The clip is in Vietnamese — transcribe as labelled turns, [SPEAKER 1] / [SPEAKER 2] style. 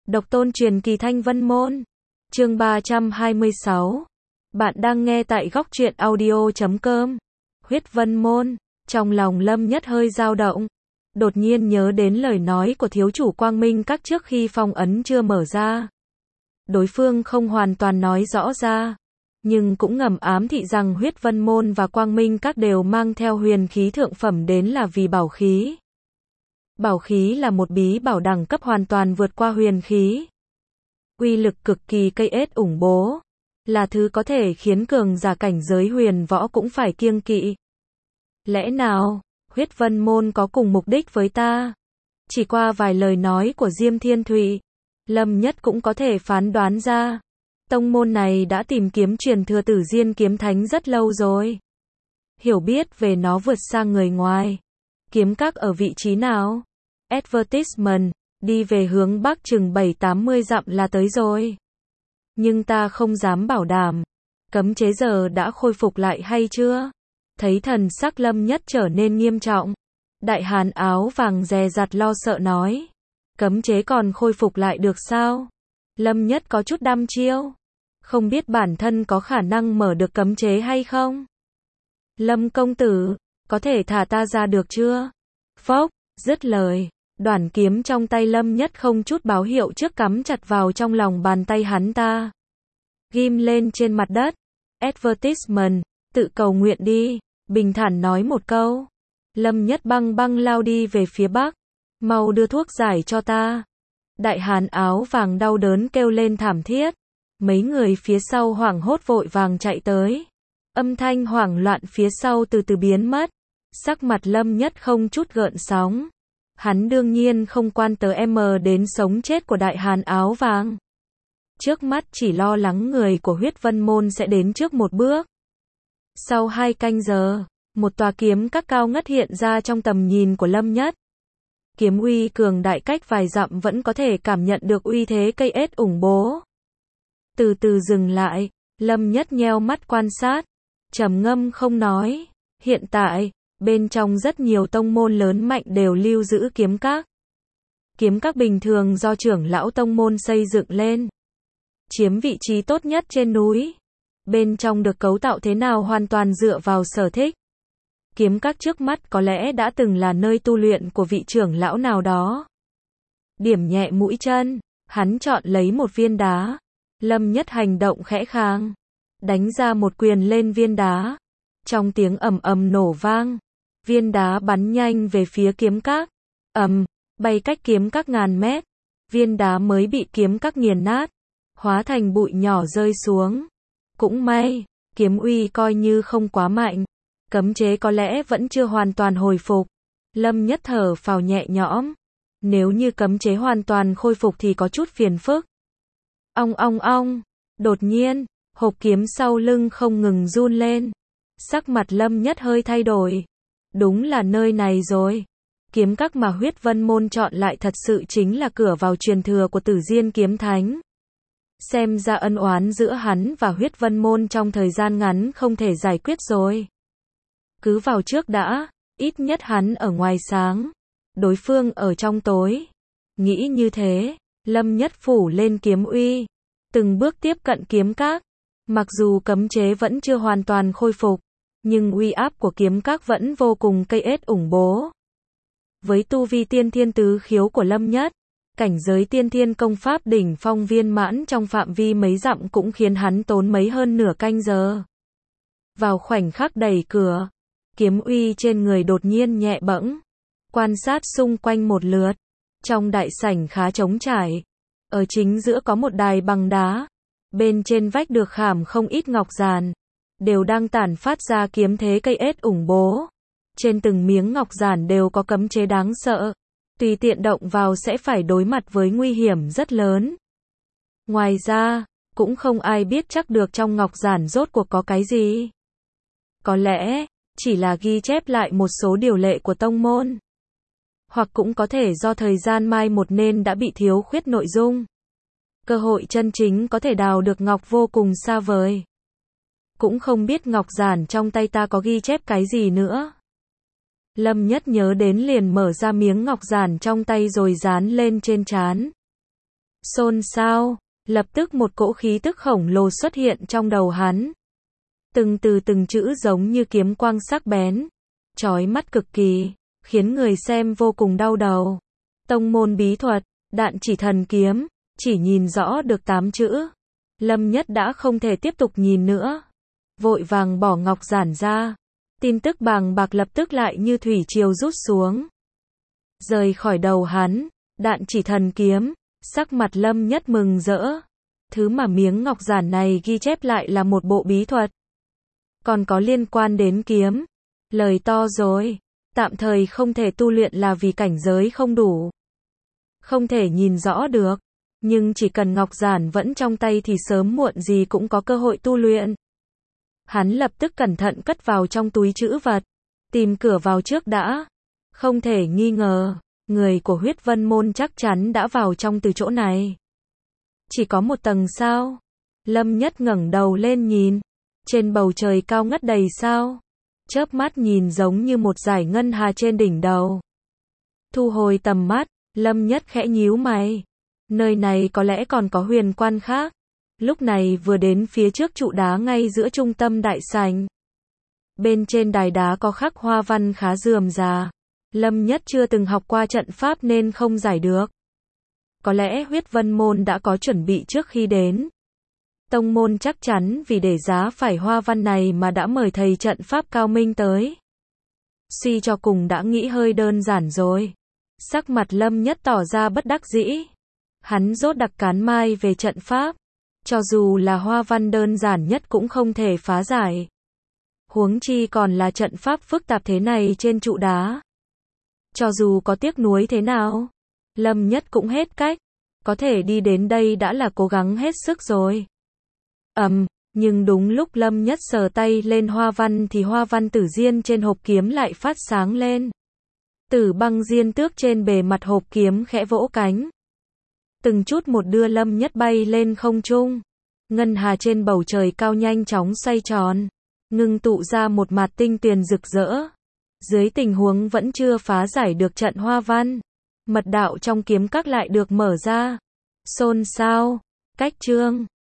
[SPEAKER 1] Độc tôn truyền kỳ Thanh Vân Môn. Chương 326. Bạn đang nghe tại góc truyện audio.com. Huyết Vân Môn. Trong lòng Lâm Nhất hơi dao động. Đột nhiên nhớ đến lời nói của thiếu chủ Quang Minh Các trước khi phong ấn chưa mở ra. Đối phương không hoàn toàn nói rõ ra, nhưng cũng ngầm ám thị rằng Huyết Vân Môn và Quang Minh Các đều mang theo huyền khí thượng phẩm đến là vì bảo khí. Bảo khí là một bí bảo đẳng cấp hoàn toàn vượt qua huyền khí. Uy lực cực kỳ cây ết ủng bố, là thứ có thể khiến cường giả cảnh giới huyền võ cũng phải kiêng kỵ. Lẽ nào, Huyết Vân Môn có cùng mục đích với ta? Chỉ qua vài lời nói của Diêm Thiên Thụy, Lâm Nhất cũng có thể phán đoán ra. Tông môn này đã tìm kiếm truyền thừa Tử Diên Kiếm Thánh rất lâu rồi. Hiểu biết về nó vượt xa người ngoài. Kiếm Các ở vị trí nào? Advertisement, đi về hướng bắc chừng 7-80 dặm là tới rồi. Nhưng ta không dám bảo đảm. Cấm chế giờ đã khôi phục lại hay chưa? Thấy thần sắc Lâm Nhất trở nên nghiêm trọng. Đại hán áo vàng dè dặt lo sợ nói. Cấm chế còn khôi phục lại được sao? Lâm Nhất có chút đăm chiêu. Không biết bản thân có khả năng mở được cấm chế hay không? Lâm công tử, có thể thả ta ra được chưa? Phốc, dứt lời. Đoản kiếm trong tay Lâm Nhất không chút báo hiệu trước cắm chặt vào trong lòng bàn tay hắn ta. Ghim lên trên mặt đất. Advertisement, tự cầu nguyện đi. Bình thản nói một câu. Lâm Nhất băng băng lao đi về phía bắc. Mau đưa thuốc giải cho ta. Đại hán áo vàng đau đớn kêu lên thảm thiết. Mấy người phía sau hoảng hốt vội vàng chạy tới. Âm thanh hoảng loạn phía sau từ từ biến mất. Sắc mặt Lâm Nhất không chút gợn sóng. Hắn đương nhiên không quan tới đến sống chết của đại hán áo vàng. Trước mắt chỉ lo lắng người của Huyết Vân Môn sẽ đến trước một bước. Sau 2 canh giờ, một tòa kiếm các cao ngất hiện ra trong tầm nhìn của Lâm Nhất. Kiếm uy cường đại cách vài dặm vẫn có thể cảm nhận được uy thế cây ết ủng bố. Từ từ dừng lại, Lâm Nhất nheo mắt quan sát, trầm ngâm không nói. Hiện tại, bên trong rất nhiều tông môn lớn mạnh đều lưu giữ kiếm các. Kiếm các bình thường do trưởng lão tông môn xây dựng lên, chiếm vị trí tốt nhất trên núi. Bên trong được cấu tạo thế nào hoàn toàn dựa vào sở thích. Kiếm các trước mắt có lẽ đã từng là nơi tu luyện của vị trưởng lão nào đó. Điểm nhẹ mũi chân, hắn chọn lấy một viên đá. Lâm Nhất hành động khẽ khàng, đánh ra một quyền lên viên đá. Trong tiếng ầm ầm nổ vang, viên đá bắn nhanh về phía kiếm các. Bay cách kiếm các ngàn mét. Viên đá mới bị kiếm các nghiền nát, hóa thành bụi nhỏ rơi xuống. Cũng may, kiếm uy coi như không quá mạnh. Cấm chế có lẽ vẫn chưa hoàn toàn hồi phục. Lâm Nhất thở phào nhẹ nhõm. Nếu như cấm chế hoàn toàn khôi phục thì có chút phiền phức. Ong ong ong. Đột nhiên, hộp kiếm sau lưng không ngừng run lên. Sắc mặt Lâm Nhất hơi thay đổi. Đúng là nơi này rồi. Kiếm các mà Huyết Vân Môn chọn lại thật sự chính là cửa vào truyền thừa của Tử Diên Kiếm Thánh. Xem ra ân oán giữa hắn và Huyết Vân Môn trong thời gian ngắn không thể giải quyết rồi. Cứ vào trước đã, ít nhất hắn ở ngoài sáng, đối phương ở trong tối. Nghĩ như thế, Lâm Nhất phủ lên kiếm uy, từng bước tiếp cận kiếm các. Mặc dù cấm chế vẫn chưa hoàn toàn khôi phục, nhưng uy áp của kiếm các vẫn vô cùng cây ết ủng bố. Với tu vi tiên thiên tứ khiếu của Lâm Nhất, cảnh giới tiên thiên công pháp đỉnh phong viên mãn trong phạm vi mấy dặm cũng khiến hắn tốn mấy hơn nửa canh giờ. Vào khoảnh khắc đẩy cửa, kiếm uy trên người đột nhiên nhẹ bẫng. Quan sát xung quanh một lượt, trong đại sảnh khá trống trải. Ở chính giữa có một đài bằng đá, bên trên vách được khảm không ít ngọc giản, đều đang tản phát ra kiếm thế cây ết ủng bố. Trên từng miếng ngọc giản đều có cấm chế đáng sợ, tùy tiện động vào sẽ phải đối mặt với nguy hiểm rất lớn. Ngoài ra, cũng không ai biết chắc được trong ngọc giản rốt cuộc có cái gì. Có lẽ chỉ là ghi chép lại một số điều lệ của tông môn, hoặc cũng có thể do thời gian mai một nên đã bị thiếu khuyết nội dung. Cơ hội chân chính có thể đào được ngọc vô cùng xa vời. Cũng không biết ngọc giản trong tay ta có ghi chép cái gì nữa. Lâm Nhất nhớ đến liền mở ra miếng ngọc giản trong tay rồi dán lên trên trán. Xôn xao, lập tức một cỗ khí tức khổng lồ xuất hiện trong đầu hắn. Từng chữ giống như kiếm quang sắc bén, chói mắt cực kỳ, khiến người xem vô cùng đau đầu. Tông môn bí thuật, Đạn Chỉ Thần Kiếm, chỉ nhìn rõ được 8 chữ. Lâm Nhất đã không thể tiếp tục nhìn nữa. Vội vàng bỏ ngọc giản ra. Tin tức bàng bạc lập tức lại như thủy triều rút xuống. Rời khỏi đầu hắn, Đạn Chỉ Thần Kiếm, sắc mặt Lâm Nhất mừng rỡ. Thứ mà miếng ngọc giản này ghi chép lại là một bộ bí thuật. Còn có liên quan đến kiếm. Lời to rồi, tạm thời không thể tu luyện là vì cảnh giới không đủ. Không thể nhìn rõ được, nhưng chỉ cần ngọc giản vẫn trong tay thì sớm muộn gì cũng có cơ hội tu luyện. Hắn lập tức cẩn thận cất vào trong túi trữ vật, tìm cửa vào trước đã. Không thể nghi ngờ, người của Huyết Vân Môn chắc chắn đã vào trong từ chỗ này. Chỉ có một tầng sao? Lâm Nhất ngẩng đầu lên nhìn, trên bầu trời cao ngất đầy sao. Chớp mắt nhìn giống như một dải ngân hà trên đỉnh đầu. Thu hồi tầm mắt, Lâm Nhất khẽ nhíu mày. Nơi này có lẽ còn có huyền quan khác. Lúc này vừa đến phía trước trụ đá ngay giữa trung tâm đại sảnh. Bên trên đài đá có khắc hoa văn khá rườm rà. Lâm Nhất chưa từng học qua trận pháp nên không giải được. Có lẽ Huyết Vân Môn đã có chuẩn bị trước khi đến. Tông môn chắc chắn vì để giá phải hoa văn này mà đã mời thầy trận pháp cao minh tới. Suy cho cùng đã nghĩ hơi đơn giản rồi. Sắc mặt Lâm Nhất tỏ ra bất đắc dĩ. Hắn rốt đặc cán mai về trận pháp. Cho dù là hoa văn đơn giản nhất cũng không thể phá giải. Huống chi còn là trận pháp phức tạp thế này trên trụ đá. Cho dù có tiếc nuối thế nào, Lâm Nhất cũng hết cách. Có thể đi đến đây đã là cố gắng hết sức rồi. Nhưng đúng lúc Lâm Nhất sờ tay lên hoa văn thì hoa văn tử diên trên hộp kiếm lại phát sáng lên. Tử băng diên tước trên bề mặt hộp kiếm khẽ vỗ cánh. Từng chút một đưa Lâm Nhất bay lên không trung. Ngân hà trên bầu trời cao nhanh chóng xoay tròn, ngưng tụ ra một mạt tinh tuyền rực rỡ. Dưới tình huống vẫn chưa phá giải được trận hoa văn, mật đạo trong kiếm các lại được mở ra. Xôn xao, cách chương